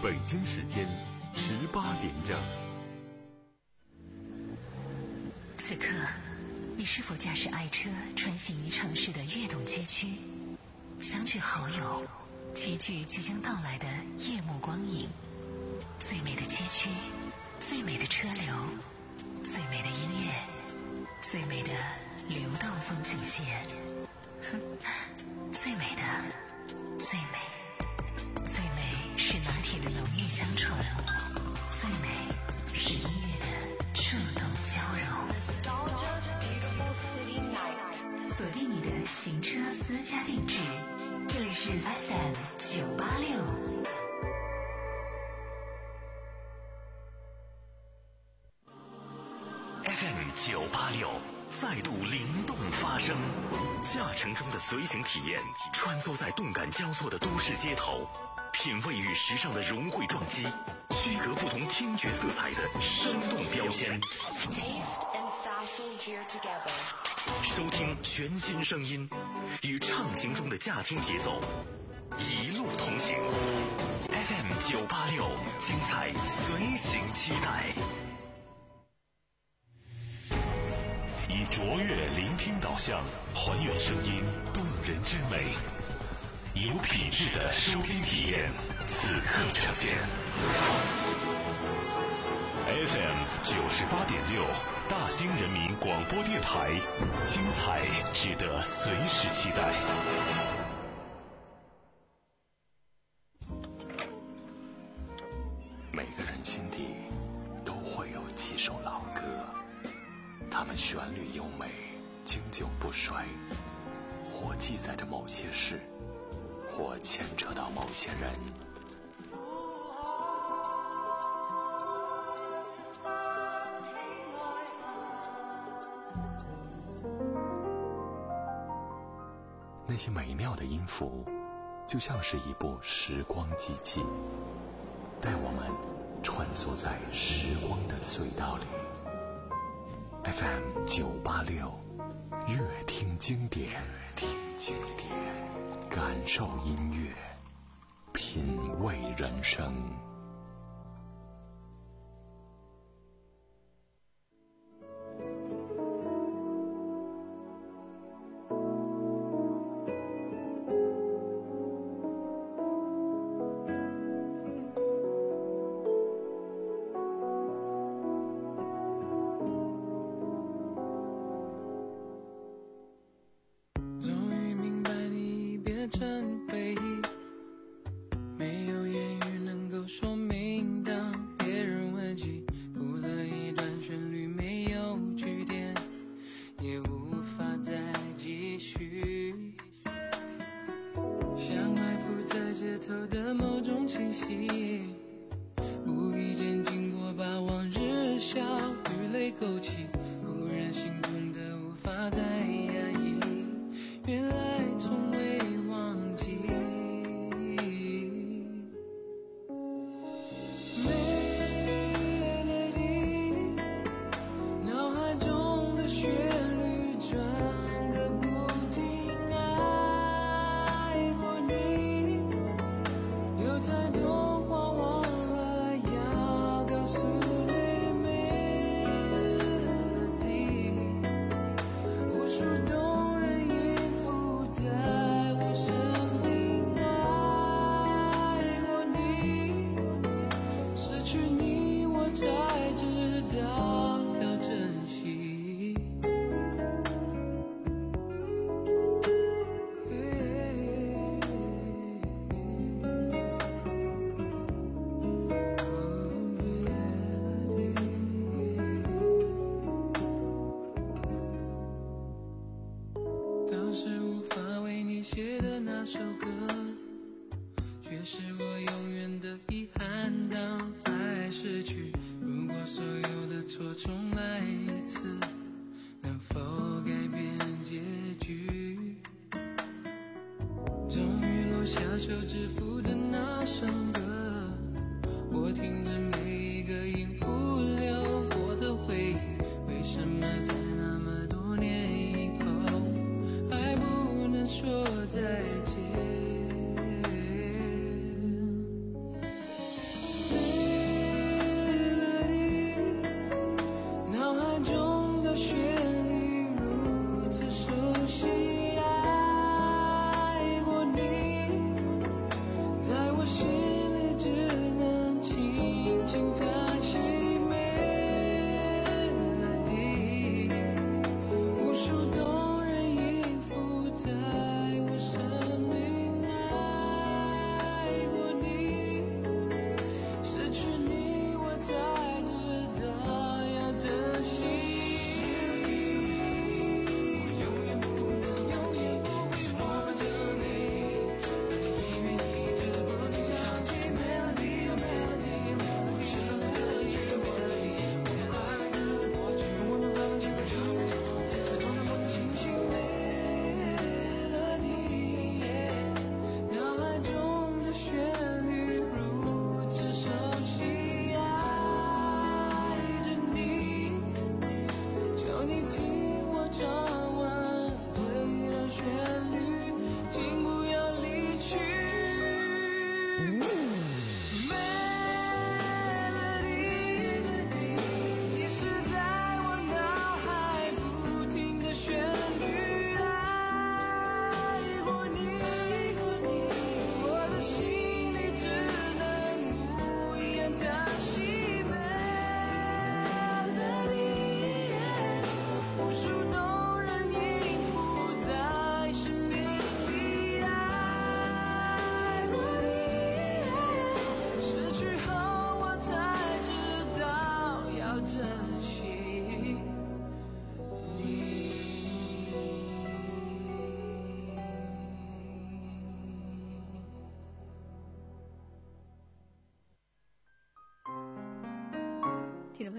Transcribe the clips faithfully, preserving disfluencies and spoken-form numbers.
北京时间十八点整。 此刻，你是否驾驶爱车穿行于城市的跃动街区，相聚好友，齐聚即将到来的夜幕光影？最美的街区，最美的车流，最美的音乐，最美的流动风景线。哼，最美的，最美，最美是拿铁的浓郁香醇，最美是音乐的触动交融。锁定你的行车私家定制，这里是 F M 九八六。 F M 九八六再度灵动发声，驾乘中的随行体验，穿梭在动感交错的都市街头，品味与时尚的融汇撞击，区隔不同听觉色彩的生动标签。收听全新声音，与畅行中的驾听节奏一路同行。F M 九八六，精彩随行期待。以卓越聆听导向，还原声音动人之美，以有品质的收听体验，此刻呈现。F M 九十八点六，大兴人民广播电台，精彩值得随时期待。每个人心底都会有几首老歌，它们旋律优美，经久不衰，或记载着某些事，或牵扯到某些人。那些美妙的音符，就像是一部时光机器，带我们穿梭在时光的隧道里。F M 九八六，乐听经典，乐听经典，感受音乐，品味人生。 说再见。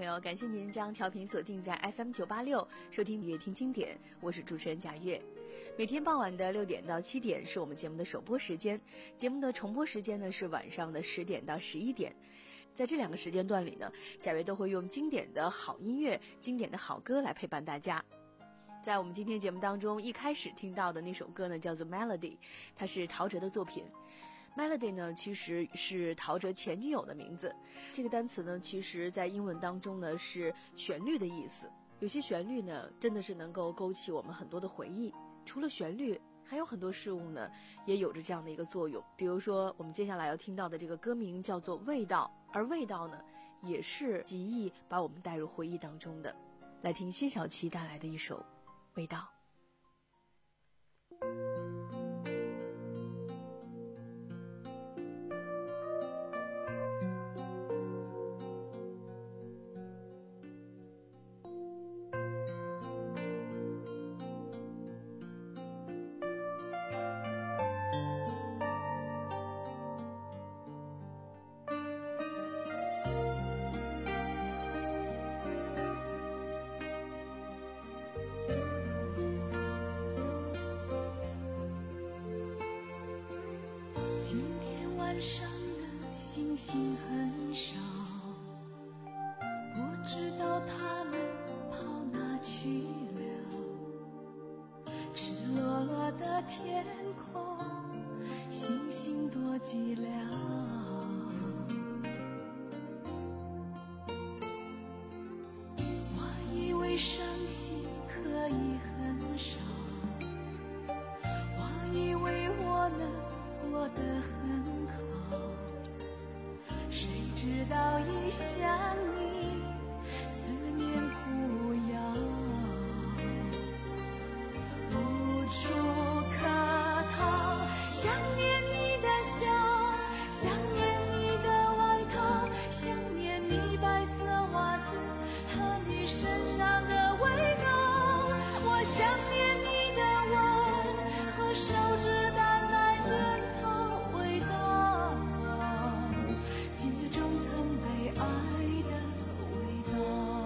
友，感谢您将调频锁定在 F M 九八六，收听音乐听经典，我是主持人贾月。每天傍晚的六点到七点是我们节目的首播时间，节目的重播时间呢是晚上的十点到十一点。在这两个时间段里呢，贾月都会用经典的好音乐、经典的好歌来陪伴大家。在我们今天节目当中，一开始听到的那首歌呢叫做 Melody， 它是陶喆的作品。Melody 呢其实是陶喆前女友的名字，这个单词呢其实在英文当中呢是旋律的意思。有些旋律呢真的是能够勾起我们很多的回忆，除了旋律还有很多事物呢也有着这样的一个作用。比如说我们接下来要听到的这个歌名叫做味道，而味道呢也是极易把我们带入回忆当中的。来听辛晓琪带来的一首味道。 晚上的星星很少，不知道他们跑哪去了。赤裸裸的天空，星星多寂寥。我以为伤心可以很少，我以为我能过得很好，谁知道一想你，思念苦药，无处可逃。想念你的笑，想念你的外套，想念你白色袜子和你身上的味道。我想念你的吻和手指淡淡烟草味道，记忆中曾被爱的味道。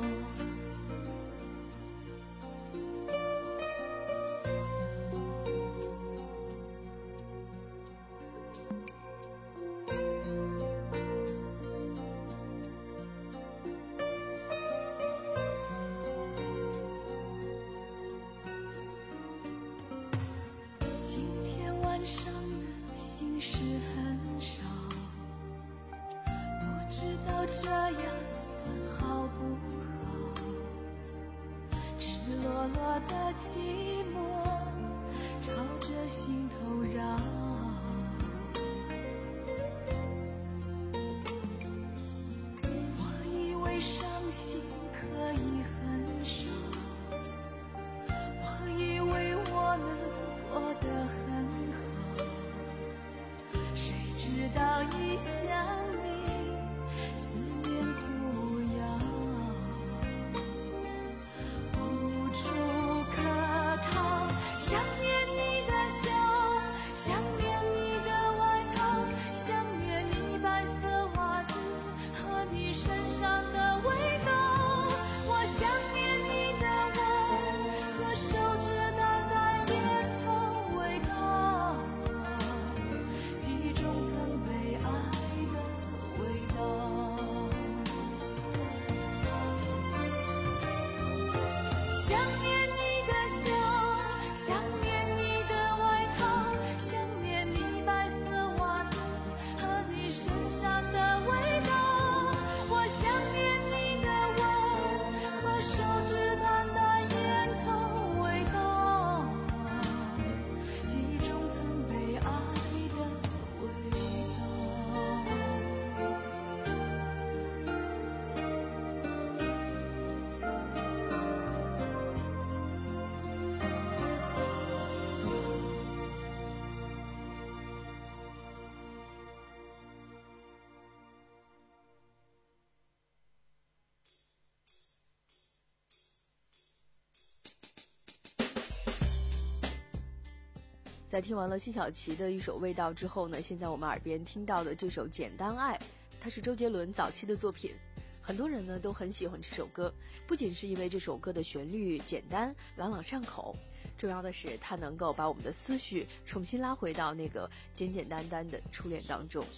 今天晚上的心事很少，不知道这样算好不好。赤裸裸的寂寞朝着心头绕，我以为伤心可以很少，我以为我能过得很好，谁知道一想你，思念苦药，无处可逃。想念你的笑，想念你的外套，想念你白色袜子和你身上的味道。我想念你的吻和手指淡淡烟草味道，记忆中曾被爱的味道。想念你的笑，想念你的外套，想念你白色袜子和你身上的味道。我想念你的吻和手指淡淡烟草味道，记忆中曾被爱的味道。 在听完了辛晓琪的一首《味道》之后呢，现在我们耳边听到的这首《简单爱》，它是周杰伦早期的作品。 很多人呢都很喜欢这首歌，不仅是因为这首歌的旋律简单朗朗上口，重要的是它能够把我们的思绪重新拉回到那个简简单单的初恋当中。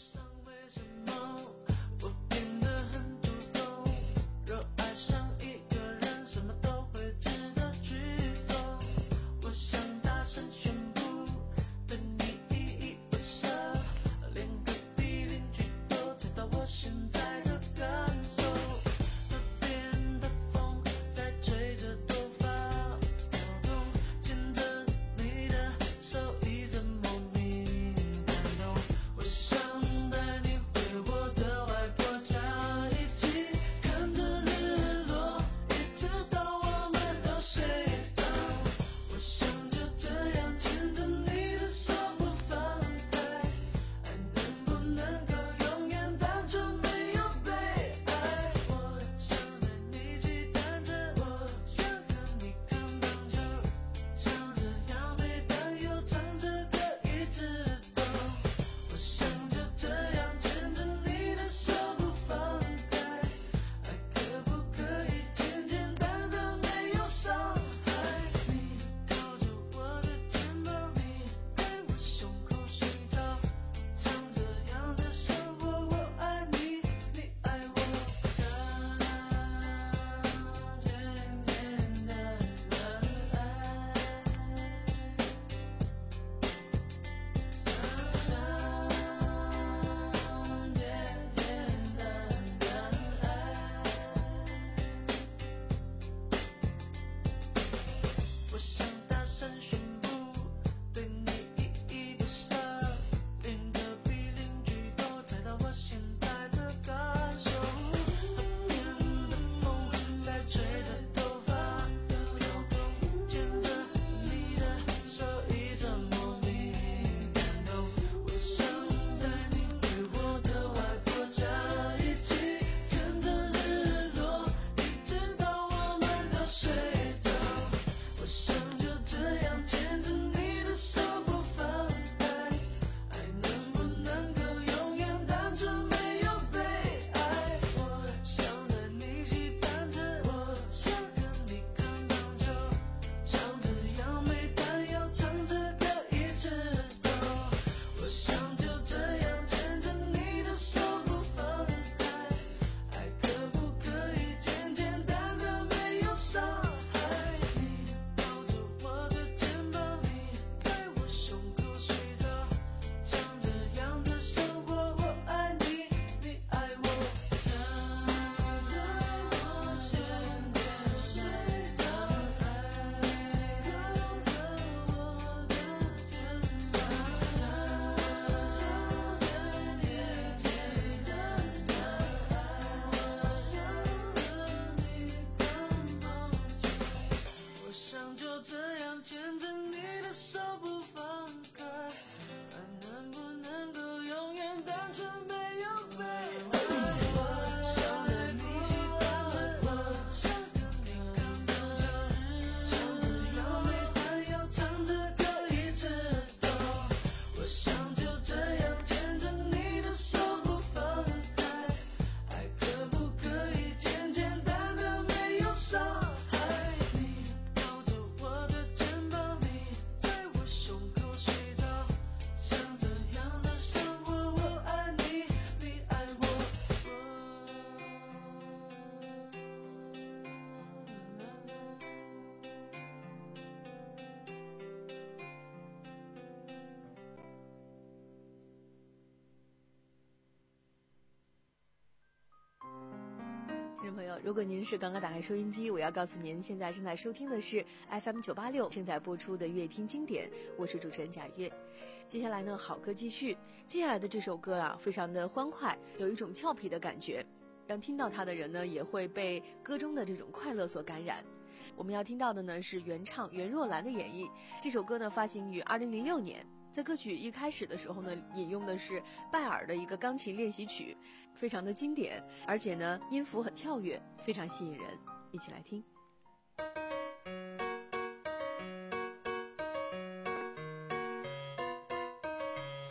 听众朋友，如果您是刚刚打开收音机，我要告诉您，现在正在收听的是 F M 九八六正在播出的乐听经典，我是主持人贾月。接下来呢，好歌继续。接下来的这首歌啊，非常的欢快，有一种俏皮的感觉，让听到它的人呢，也会被歌中的这种快乐所感染。我们要听到的呢是原唱袁若兰的演绎。这首歌呢发行于二零零六年。在歌曲一开始的时候呢，引用的是拜尔的一个钢琴练习曲，非常的经典，而且呢音符很跳跃，非常吸引人。一起来听。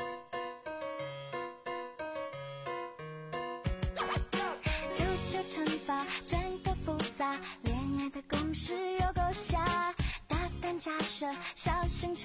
就就唱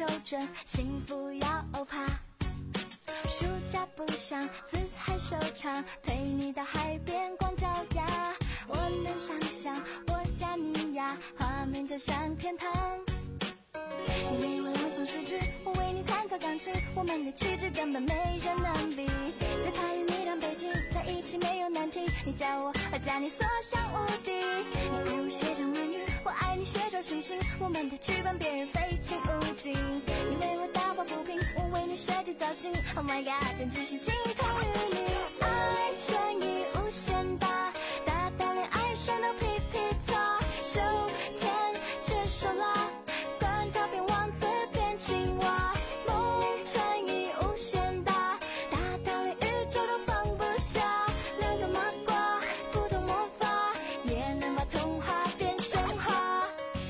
修正，幸福要爬。暑假不想自嗨收场，陪你到海边光脚丫。我能想象我加你呀，画面就像天堂。你为我朗诵诗句，我为你弹奏钢琴，我们的气质根本没人能比。最怕与你当背景，在一起没有难题。你叫我，我叫你，所向无敌。你爱我学长美女，我爱你学着星星，我们的剧本别人非亲勿近。你为我打抱不平，我为你设计造型。Oh my god， 简直是金童玉女，爱乘以无限大，大到连爱神都皮皮擦。手牵着手拉，管他变王子变青蛙。梦乘以无限大，大到连宇宙都放不下。两个麻瓜不懂魔法，也能把童话变神话。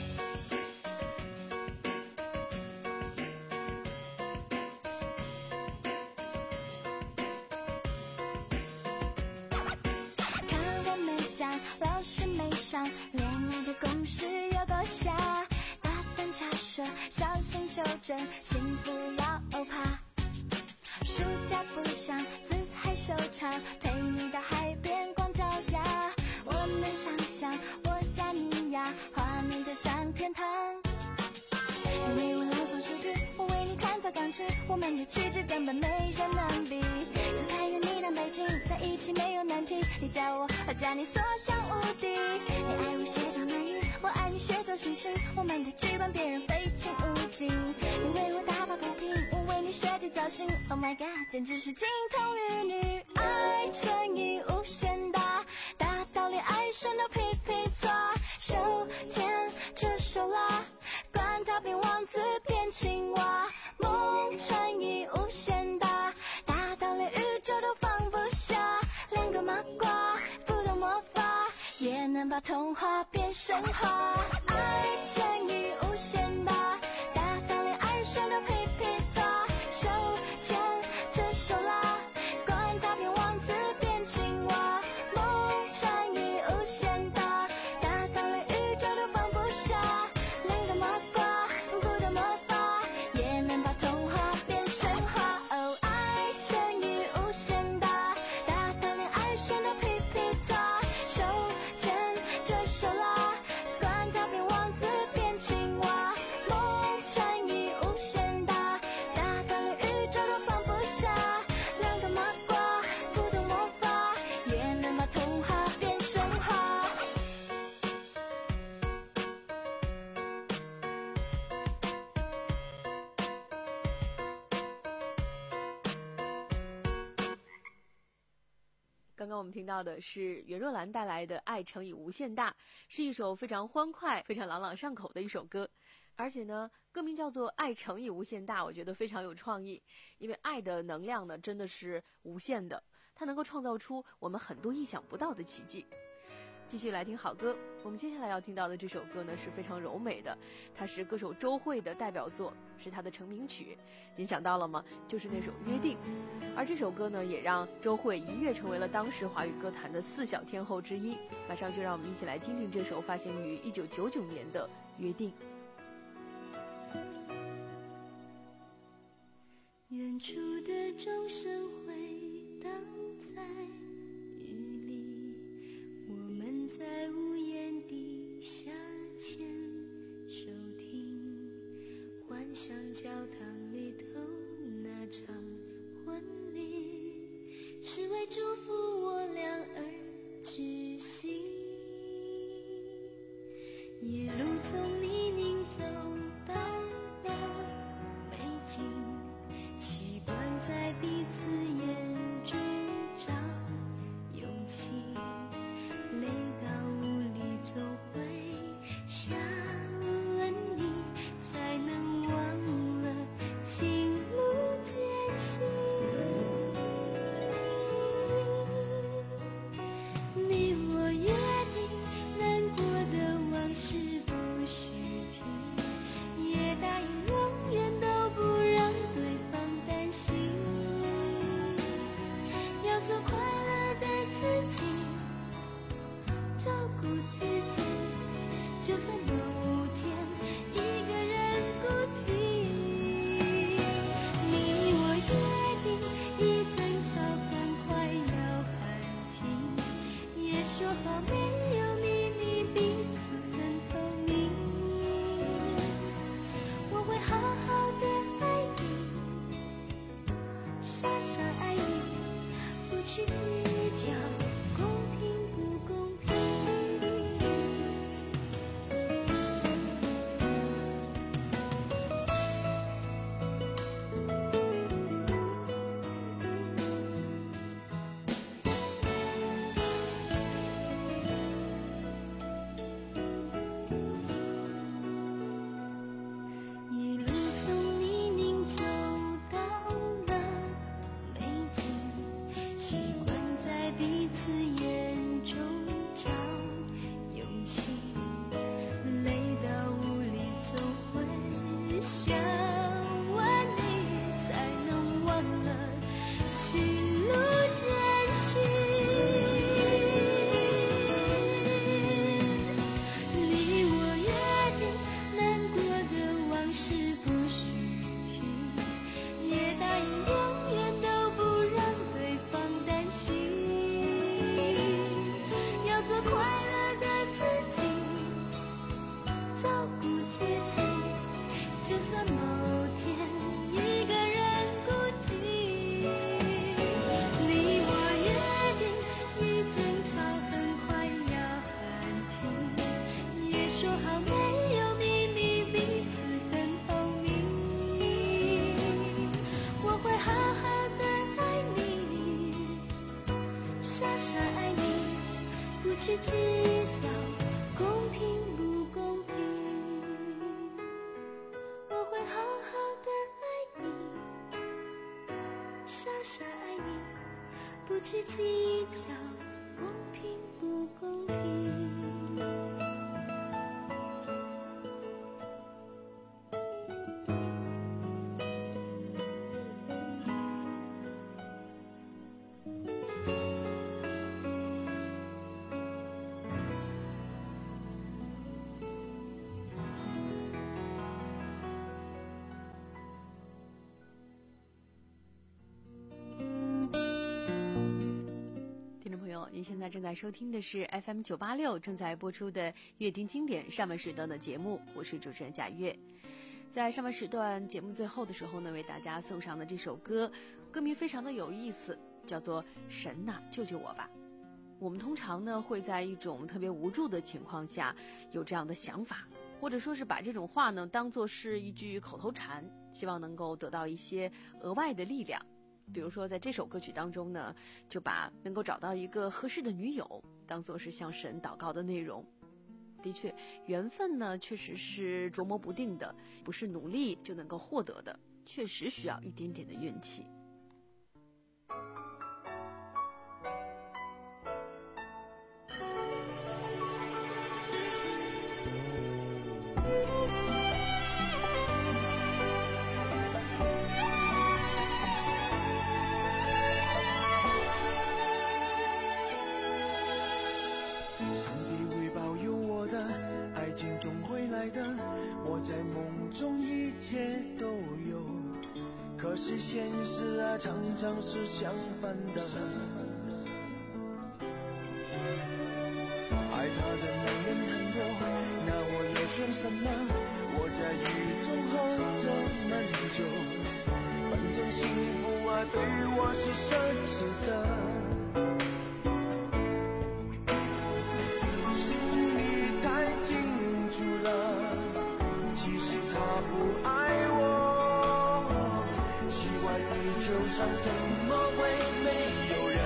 看我没讲，老师没上，恋爱的公式有多瞎。大胆假设，小心修正，幸福要爬。暑假不想自嗨收场，陪你到海边光脚丫。我能想象我加你呀，画面就像天堂。你为我朗诵诗句，我为你弹奏钢琴，我们的气质根本没人能比。自拍与你当背景，在一起没有难题。你叫我，我叫你，所向无敌。你爱我学长美女，我爱你学着星星，我们的剧本别人非亲勿近。你为我打抱不平，我为你设计造型。Oh my god， 简直是金童玉女，爱乘以无限大，大到连爱神都皮皮擦。手牵着手拉，管他变王子变青蛙。梦乘以无限大，大到连宇宙都放不下。两个麻瓜不懂魔法，也能把童话变神话。爱乘以无限大，大到连爱神都皮皮擦。手牵着手拉，管他变王子变青蛙。梦乘以无限大，大到连宇宙都放不下。两个麻瓜不懂魔法，也能把童话变神话。哦，爱乘以无限大，大到连爱神都皮皮擦。手牵着手拉，管他变王子变青蛙。梦乘以无限大，大到连宇宙都放不下。两个麻瓜不懂魔法，也能把童话变神话。 刚刚我们听到的是袁若兰带来的《爱乘以无限大》，是一首非常欢快、非常朗朗上口的一首歌。而且呢，歌名叫做《爱乘以无限大》，我觉得非常有创意，因为爱的能量呢真的是无限的，它能够创造出我们很多意想不到的奇迹。继续来听好歌，我们接下来要听到的这首歌呢是非常柔美的，它是歌手周蕙的代表作，是她的成名曲。您想到了吗？就是那首《约定》。而这首歌呢，也让周蕙一跃成为了当时华语歌坛的四小天后之一。马上就让我们一起来听听这首发行于一九九九年的《约定》。 远处的钟声回荡在雨里，我们在屋檐底下牵手听，幻想教堂里头那场婚礼，是为祝福我俩而举行。一路从泥泞走到了美景，习惯在彼此眼中找勇气，累到无力走回想了你，才能忘了情路艰辛。你我约定，难过的往事不许傻傻爱你，不去计较公平不公平。我会好好的爱你，傻傻爱你，不去计较公平不公平。 您现在正在收听的是 F M 九八六正在播出的乐听经典上半时段的节目，我是主持人贾月。在上半时段节目最后的时候呢，为大家送上的这首歌，歌名非常的有意思，叫做《神呐救救我吧》。我们通常呢会在一种特别无助的情况下有这样的想法，或者说是把这种话呢当作是一句口头禅，希望能够得到一些额外的力量。比如说在这首歌曲当中呢，就把能够找到一个合适的女友当作是向神祷告的内容。的确，缘分呢确实是捉摸不定的，不是努力就能够获得的，确实需要一点点的运气。 我在梦中一切都有，可是现实啊常常是相反的。爱他的男人很多，那我又选什么？我在雨中喝着闷酒，反正幸福啊对我是奢侈的。心里太清楚了，其实他不爱我，奇怪地球上怎么会没有人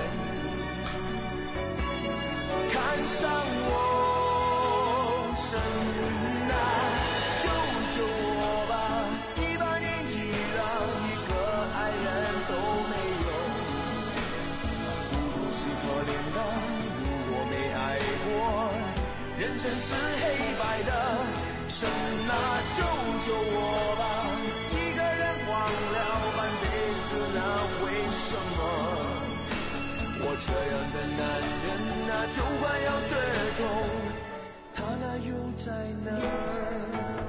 看上我？神啊，救救我吧！一把年纪了，一个爱人都没有，孤独是可怜的，如果没爱过，人生是黑白的。神啊，救救我吧！一个人忘了半辈子，那为什么？我这样的男人啊，就快要绝种，他那又在哪儿？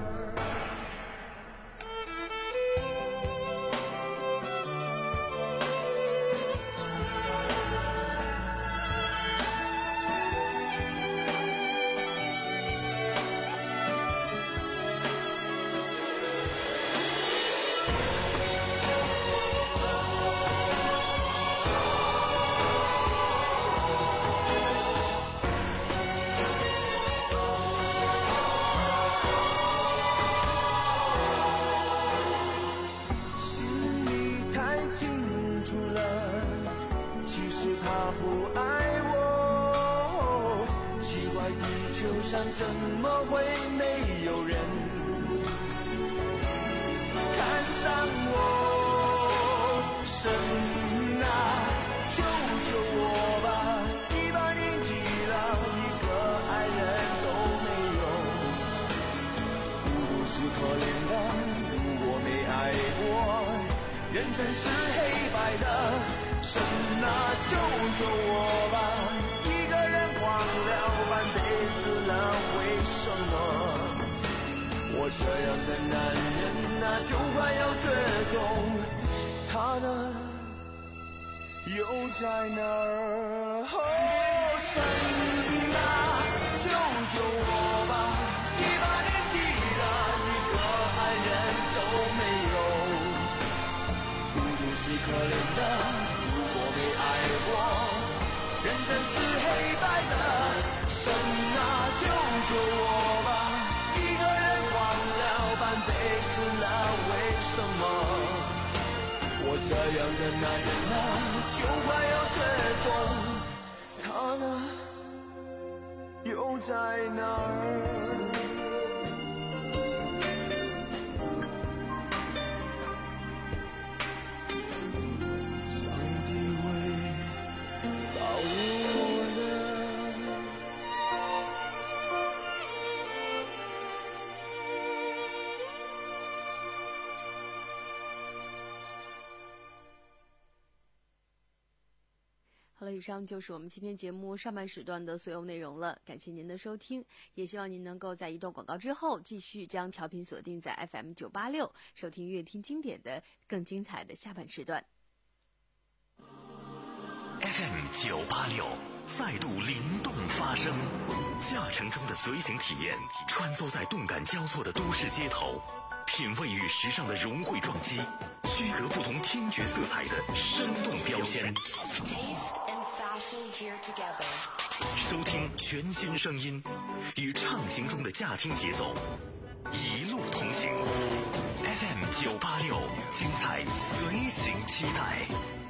怎么会没有人看上我？神啊，救救我吧！一把年纪了，一个爱人都没有，孤独是可怜的，如果没爱过，人生是黑白的。神啊，救救我吧！一个人忘了半辈子了，为什么？我这样的男人啊，就快要绝种，他呢又在哪儿？哦，神啊，救救我吧！一把年纪了，一个爱人都没有，孤独是可怜的，没爱过，人生是黑白的。神啊，救救我吧！一个人忘了半辈子了，为什么？我这样的男人啊，就快要绝种， 在哪儿？上帝会保佑我的。 好了，以上就是我们今天节目上半时段的所有内容了，感谢您的收听，也希望您能够在一段广告之后继续将调频锁定在 F M 九八六，收听乐听经典的更精彩的下半时段。 F M 九八六再度灵动发声，驾乘中的随行体验，穿梭在动感交错的都市街头，品味与时尚的融汇撞击，区隔不同听觉色彩的生动标签。收听全新声音，与畅行中的驾听节奏，一路同行。F M 九八六，精彩随行期待。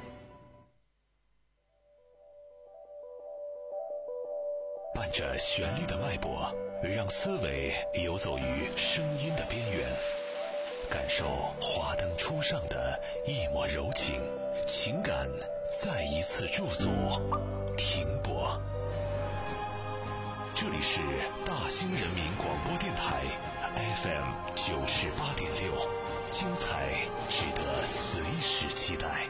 伴着旋律的脉搏，让思维游走于声音的边缘，感受华灯初上的一抹柔情，情感再一次驻足停泊。这里是大兴人民广播电台 F M 九十八点六，精彩值得随时期待。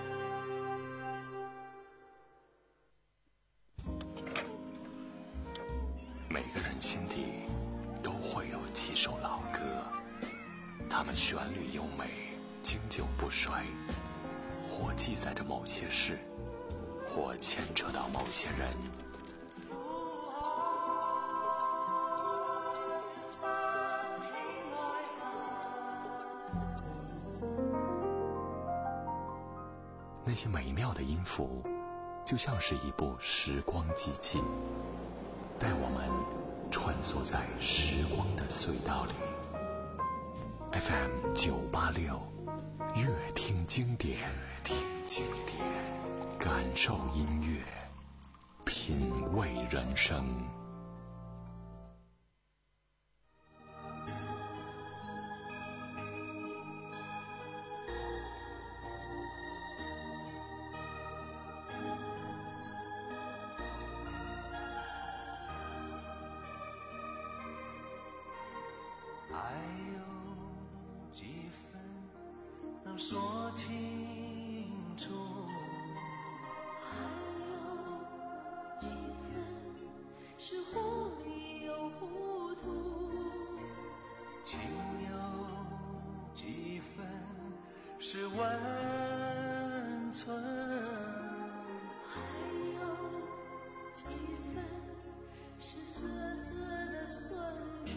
每个人心底都会有几首老歌，它们旋律优美，经久不衰，或记载着某些事，或牵扯到某些人。那些美妙的音符，就像是一部时光机器，带我们穿梭在时光的隧道里。F M 九八六，乐听经典，乐听经典，感受音乐，品味人生。 还有几分能说清楚， 还有几分是糊里又糊涂， 情有几分是温存， 还有几分是涩涩的酸楚。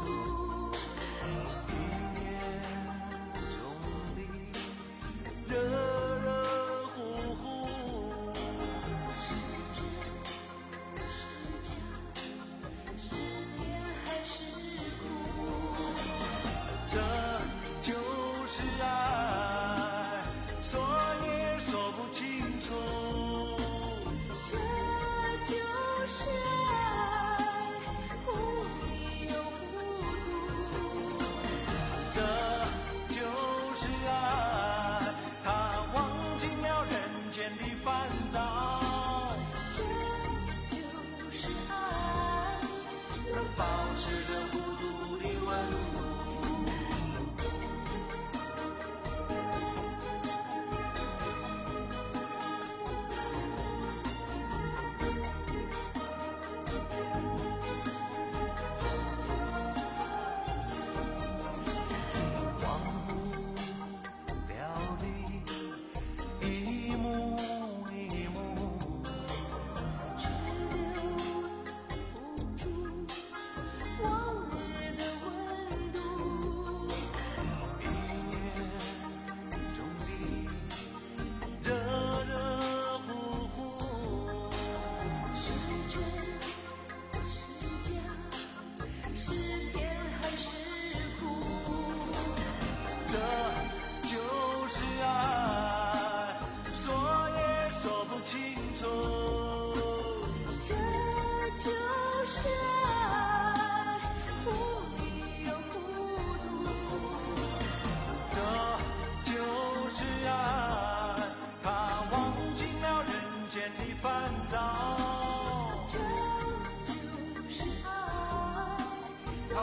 热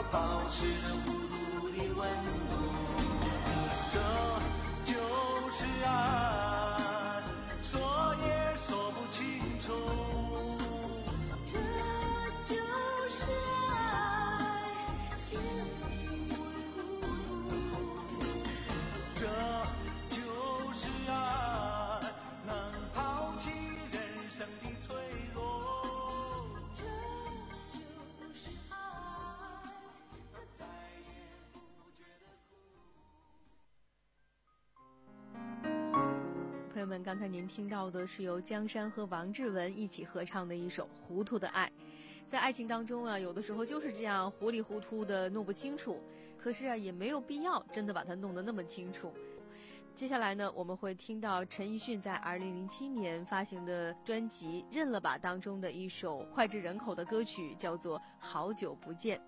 保持着孤独的温度。这就是爱，说也说不清楚。 这就是爱，心里会糊涂。 这就是爱，能抛弃人生的脆弱。 这就是爱，它再也不觉得苦。 朋友们，刚才您听到的是由江山和王志文一起合唱的一首《糊涂的爱》。在爱情当中啊，有的时候就是这样糊里糊涂的弄不清楚，可是啊，也没有必要真的把它弄得那么清楚。接下来呢，我们会听到陈奕迅在二零零七年发行的专辑《认了吧》当中的一首脍炙人口的歌曲，叫做《好久不见》。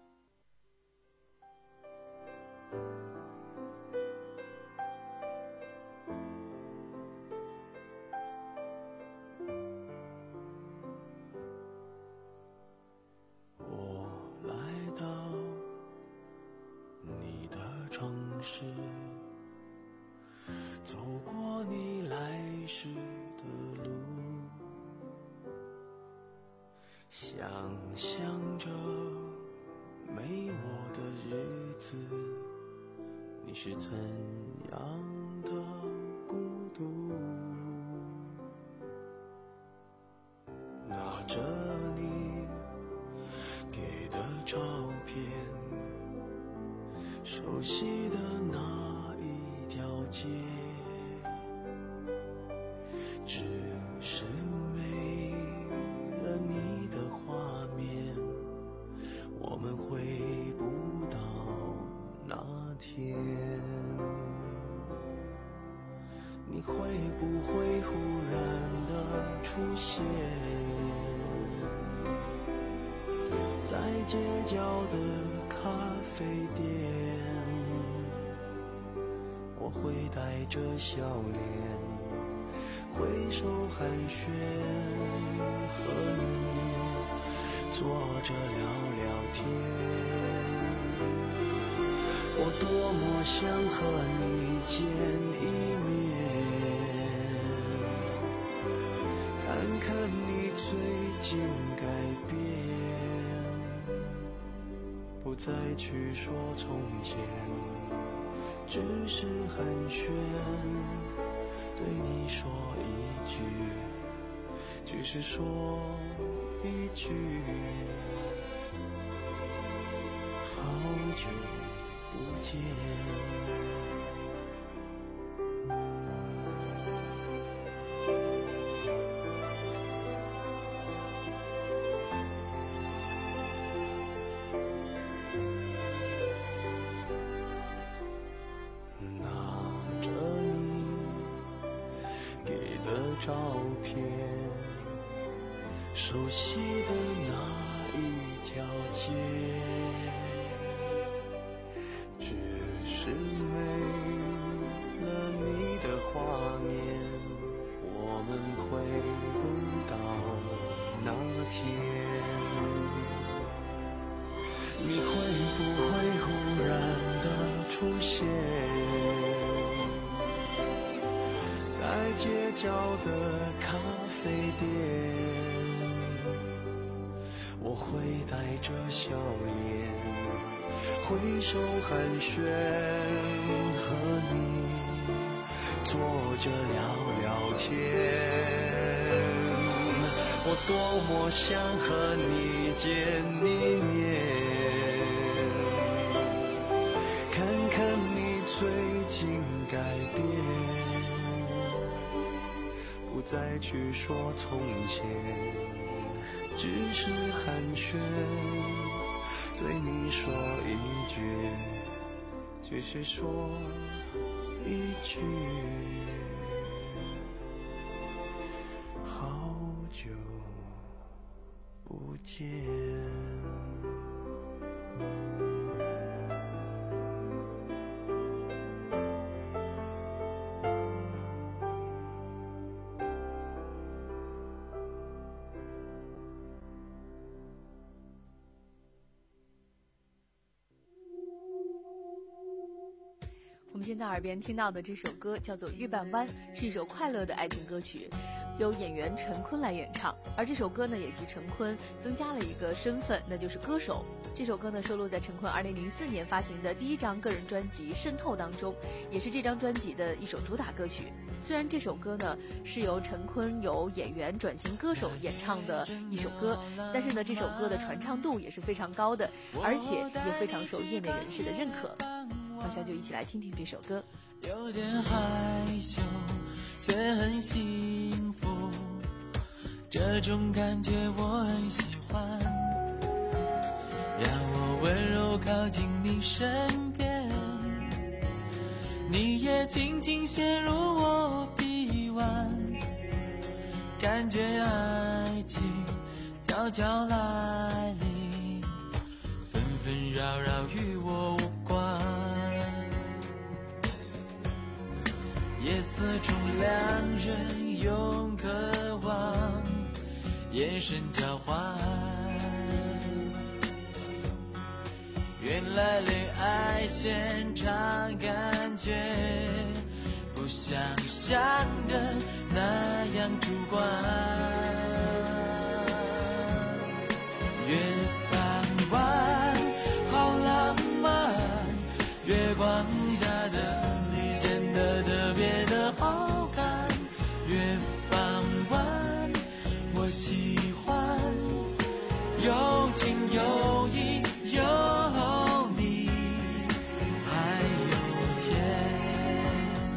我来到你的城市，走过你来时的路，想象着没我的日子，你是怎样的孤独。拿着你给的照片，熟悉的那一条街，只是没了你的画面，我们回不到那天。你会不会忽然的出现在街角的咖啡店？我会带着笑脸挥手寒暄，和你坐着聊聊天。我多么想和你见一面，看看你最近改变，不再去说从前，只是寒暄，对你说一句，只是说一句，好久不见。拿着你给的照片，熟悉的那一条街，只是没了你的画面，我们回不到那天。你会不会忽然的出现在街角的咖啡店？我会带着笑脸挥手寒暄，和你坐着聊聊天。我多么想和你见一面，看看你最近改变，不再去说从前，只是寒暄，对你说一句，只是说一句，好久不见。 我们现在耳边听到的这首歌叫做《月半弯》，是一首快乐的爱情歌曲，由演员陈坤来演唱。而这首歌呢，也替陈坤增加了一个身份，那就是歌手。这首歌呢，收录在陈坤二零零四年发行的第一张个人专辑《渗透》当中，也是这张专辑的一首主打歌曲。虽然这首歌呢是由陈坤由演员转型歌手演唱的一首歌，但是呢，这首歌的传唱度也是非常高的，而且也非常受业内人士的认可。马上就一起来听听这首歌。 有点害羞，却很幸福，这种感觉我很喜欢。让我温柔靠近你身边，你也轻轻陷入我臂弯，感觉爱情悄悄来临，纷纷扰扰与我无关。夜色中两人用渴望眼神交换，原来恋爱现场感觉不像想的那样主观。月半弯好浪漫，月光下的你显得特别的好看。月半弯我喜欢，有情有义有你还有天。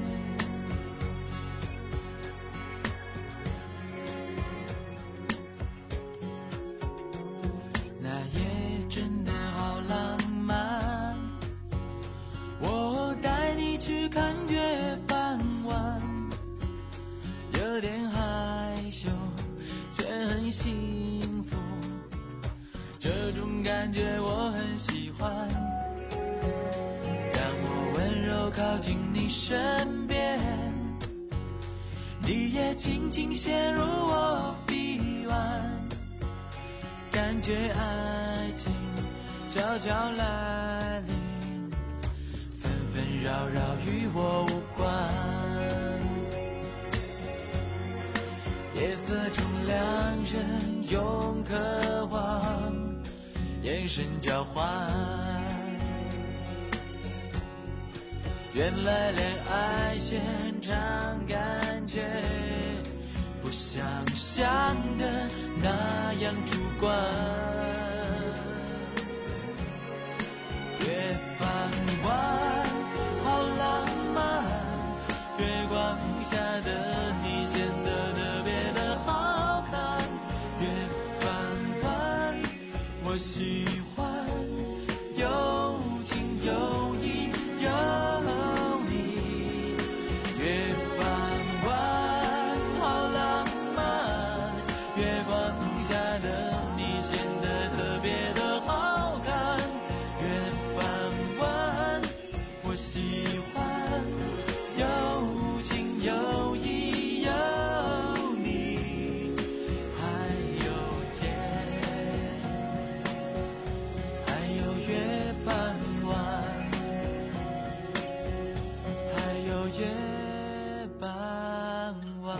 那夜真的好浪漫，我带你去看月半弯，有点害羞却很幸福，这种感觉我很喜欢。让我温柔靠近你身边，你也轻轻陷入我臂弯，感觉爱情悄悄来临，纷纷扰扰与我无关。夜色中两人用渴望眼神交换，原来恋爱现场感觉不像想的那样主观。月半弯好浪漫，月光下的你显得特别的好看。月半弯我喜欢，有情有义有你。月半弯好浪漫，月光下的你显得特别的好看。月半弯我喜欢，有情有义有你还有天。还有月半弯，还有月半弯。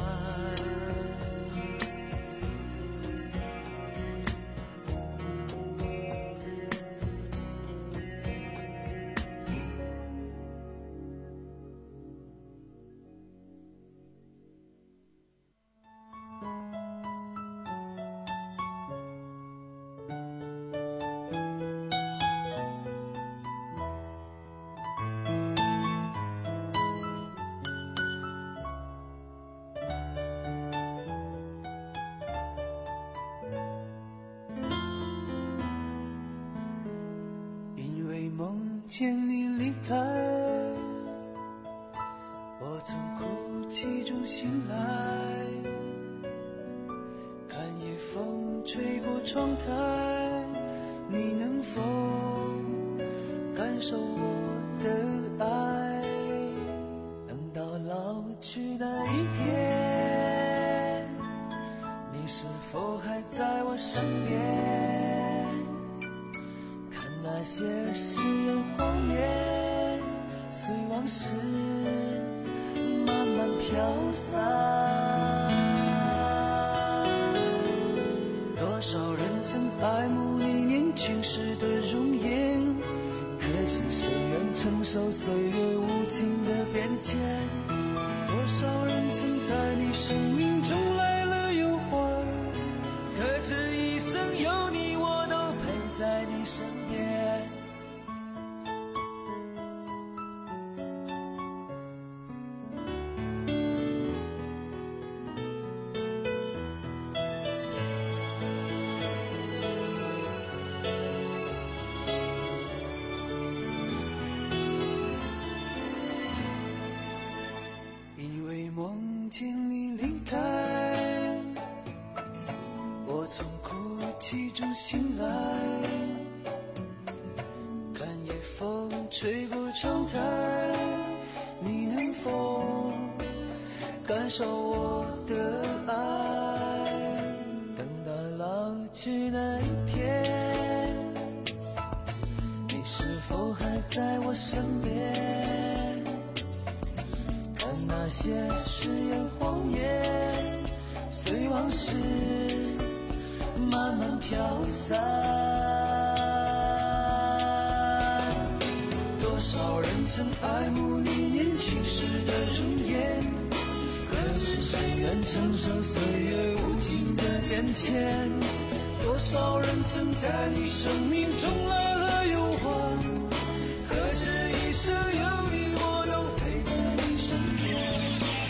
因为梦见你离开，我从哭泣中醒来，看夜风吹过窗台，你能否感受我的爱？等到老去那一天，你是否还在我身边？那些誓言谎言， 随往事慢慢飘散。多少人曾爱慕你年轻时的容颜，可是谁愿承受岁月无情的变迁？多少人曾在你生命中来了又还，可这一生有你，我都陪在你身边。因为梦见你离开，我从哭泣中醒来，看夜风吹过窗台，你能否感受我的爱？等到老去那一天，你是否还在我身边？看那些誓言谎言，随往事慢慢飘散。多少人曾爱慕你年轻时的容颜，可是谁愿承受岁月无情的变迁？多少人曾在你生命中来了又还，可是一生有你，我都陪在你身边。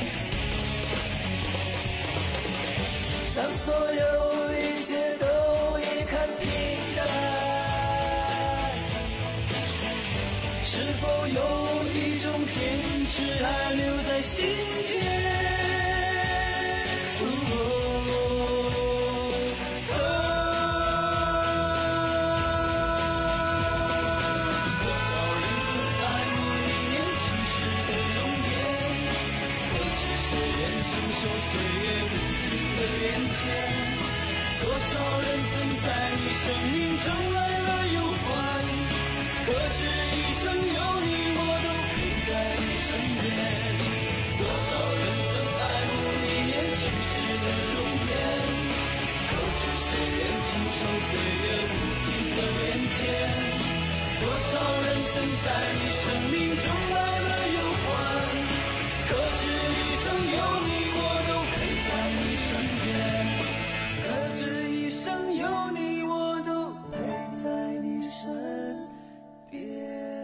当所有一切都已看平淡，是否有一种坚持还留在心间？承受岁月无情的变迁，多少人曾在你生命中来了又还，可知一生有你，我都陪在你身边。多少人曾爱慕你年轻时的容颜，可知谁愿承受岁月无情的变迁？多少人曾在你生命中来了又还，可知一生有你，可知一生有你，我都陪在你身边。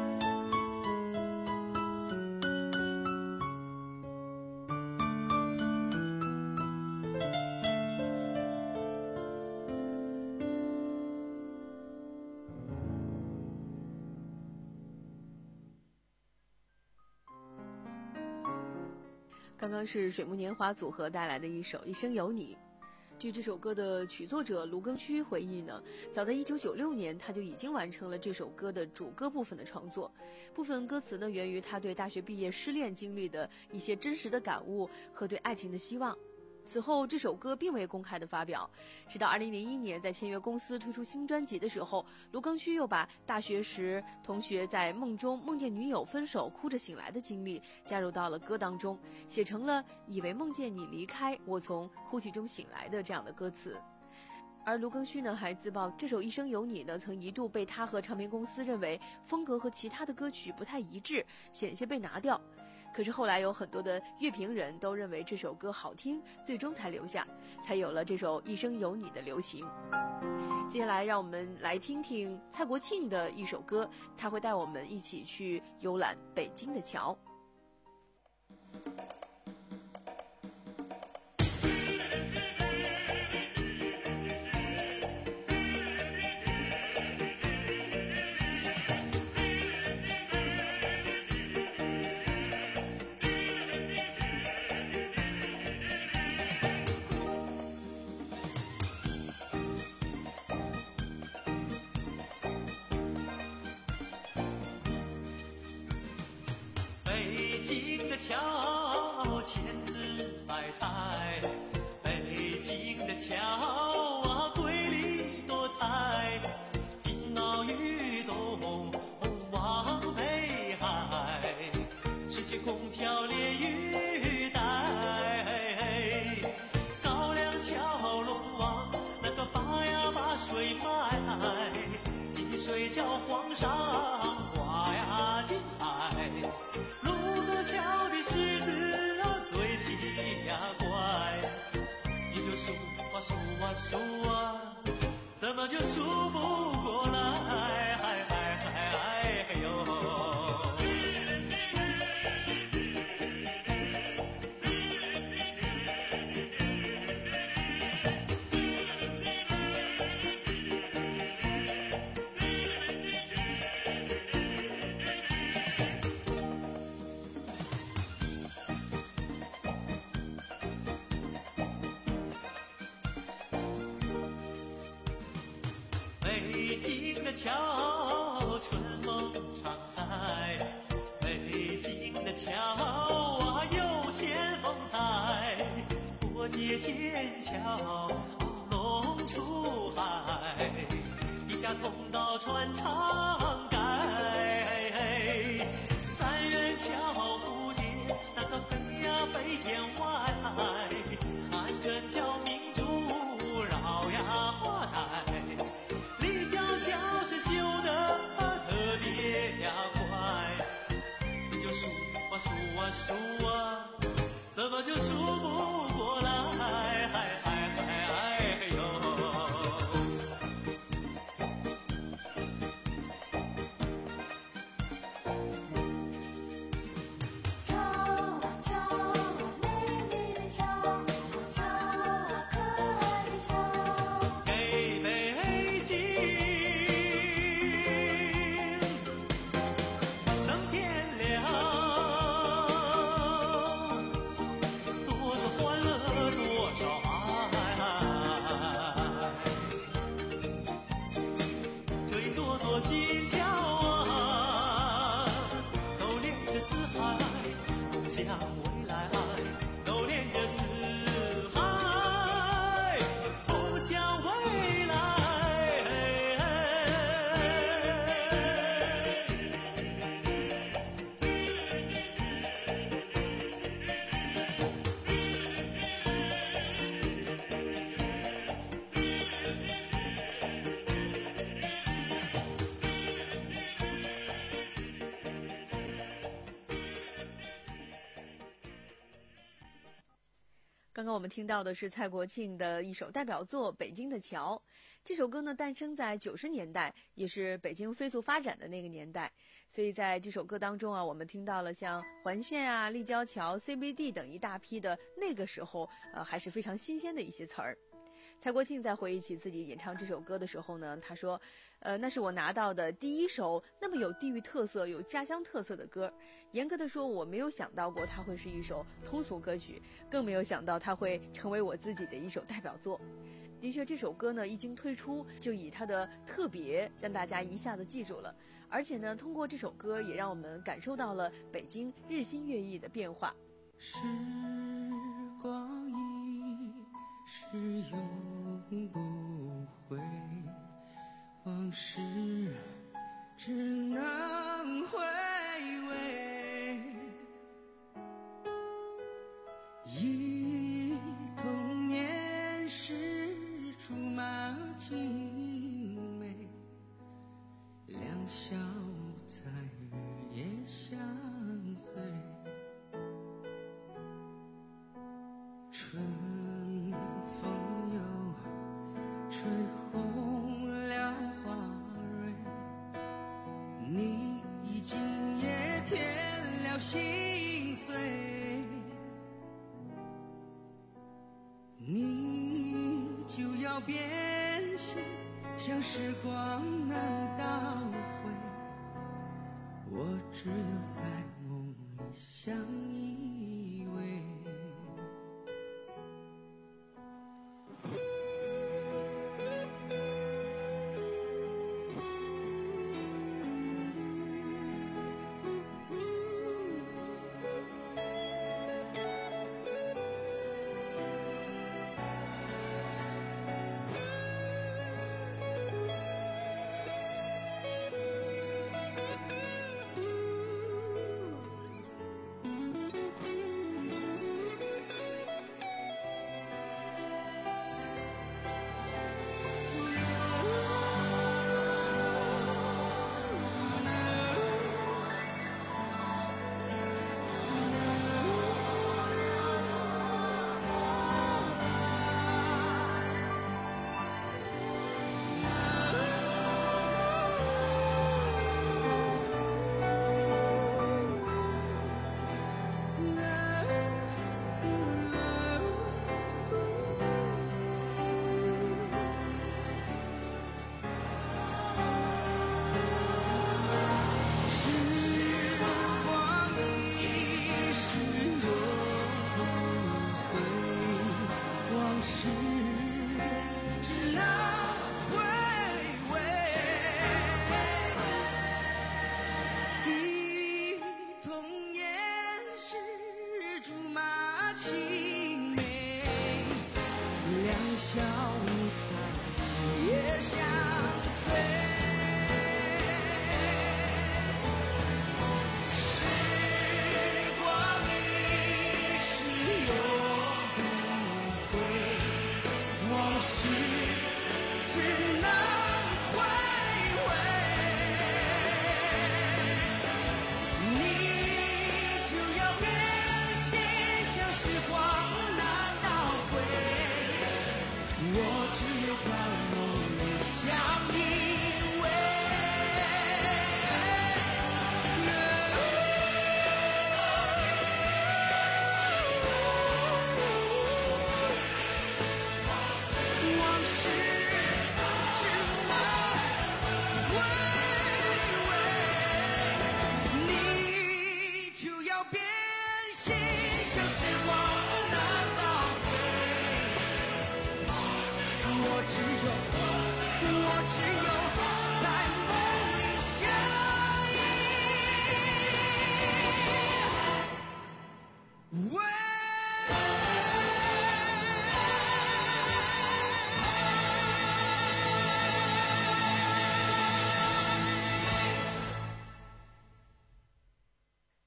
刚刚是水木年华组合带来的一首《一生有你》。据这首歌的曲作者卢庚戌回忆呢，早在一九九六年他就已经完成了这首歌的主歌部分的创作，部分歌词呢源于他对大学毕业失恋经历的一些真实的感悟和对爱情的希望。此后这首歌并未公开的发表，直到二零零一年在签约公司推出新专辑的时候，卢庚戌又把大学时同学在梦中梦见女友分手哭着醒来的经历加入到了歌当中，写成了以为梦见你离开，我从哭泣中醒来的这样的歌词。而卢庚戌呢还自曝这首《一生有你》呢曾一度被他和唱片公司认为风格和其他的歌曲不太一致，险些被拿掉。可是后来有很多的乐评人都认为这首歌好听，最终才留下，才有了这首《一生有你》的流行。接下来让我们来听听蔡国庆的一首歌，他会带我们一起去游览北京的桥。 北京的桥千姿百态，北京的桥啊瑰丽多彩，金鳌玉洞望北海， 么就数不过来？哎哎哎哎呦！北京的桥，春风常在。北京的桥啊，有天风采。过街天桥，龙出海。地下通道穿长街。三元桥蝴蝶，那个飞呀飞天外。安贞桥明珠，绕呀花台。立交桥是修得特别呀快，你就数啊数啊数啊，怎么就数不过来？哎哎哎哎呦！ 桥啊桥啊，美丽的桥，桥啊可爱的桥。 给北京增添了多少欢乐，多少爱。这一座座金桥啊，都连着四海，通向未来，都连着四海，通向未来。 刚刚我们听到的是蔡国庆的一首代表作《北京的桥》。这首歌呢，诞生在九十年代，也是北京飞速发展的那个年代。所以在这首歌当中啊，我们听到了像环线啊、立交桥、C B D 等一大批的那个时候呃还是非常新鲜的一些词儿。蔡国庆在回忆起自己演唱这首歌的时候呢，他说呃，那是我拿到的第一首那么有地域特色、有家乡特色的歌。严格的说，我没有想到过它会是一首通俗歌曲，更没有想到它会成为我自己的一首代表作。的确，这首歌呢一经推出，就以它的特别让大家一下子记住了。而且呢，通过这首歌也让我们感受到了北京日新月异的变化。 时光一逝永不回，往事只能回味。忆童年时竹马青梅，两小在日夜相随。春风又吹红了花蕊，你已经也添了心碎，你就要变心，像时光难倒回，我只有在梦里相依偎。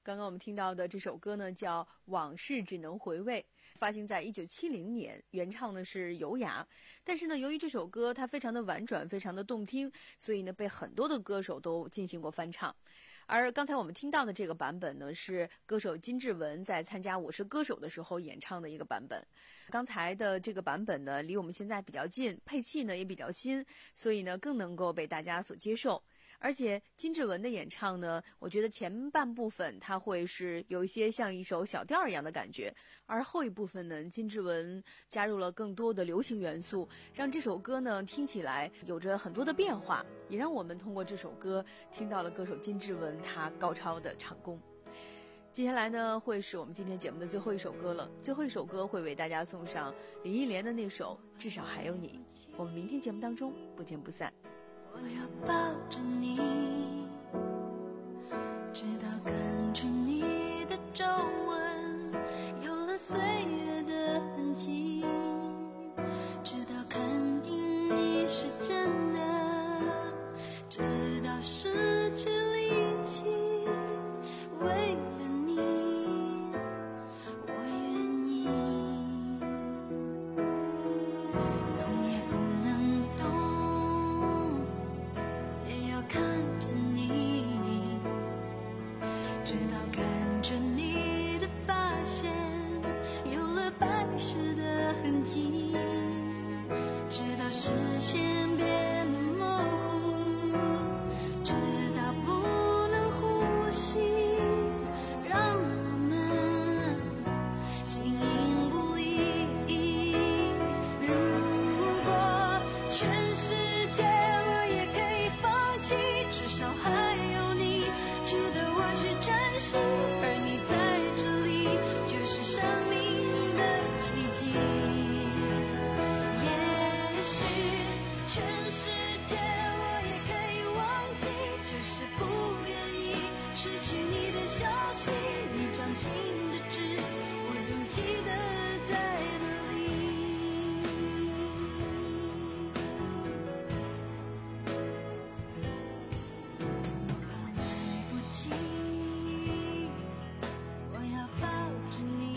刚刚我们听到的这首歌呢，叫《往事只能回味》，发行在一九七零年，原唱呢是尤雅。但是呢，由于这首歌它非常的婉转，非常的动听，所以呢被很多的歌手都进行过翻唱。而刚才我们听到的这个版本呢，是歌手金志文在参加《我是歌手》的时候演唱的一个版本。刚才的这个版本呢，离我们现在比较近，配器呢也比较新，所以呢更能够被大家所接受。而且金志文的演唱呢，我觉得前半部分它会是有一些像一首小调一样的感觉，而后一部分呢，金志文加入了更多的流行元素，让这首歌呢听起来有着很多的变化，也让我们通过这首歌听到了歌手金志文他高超的唱功。接下来呢，会是我们今天节目的最后一首歌了。最后一首歌会为大家送上林忆莲的那首《至少还有你》。我们明天节目当中不见不散。 我要抱着你，直到根据你的皱纹有了岁月的痕迹，直到肯定你是真的，直到失去力气，为了你我愿意，动也不能动，也要看着你，直到看着你的发线有了白湿的痕迹，直到视线变得模糊，直到不能呼吸，让我们形影不离。如果全世界我也可以放弃，至少还有你值得我去珍惜，而你在这里就是生命的奇迹。也许全世界我也可以忘记，就是不愿意失去你的消息，你掌心的痣我总记得在哪里。我怕来不及，我要抱着你，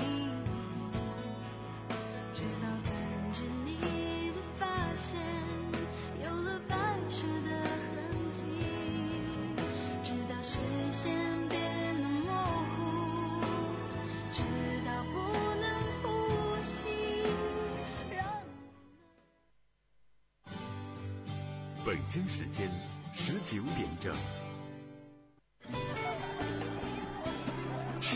直到看着你的发线有了白雪的痕迹，直到视线变得模糊，直到不能呼吸，让北京时间十九点整。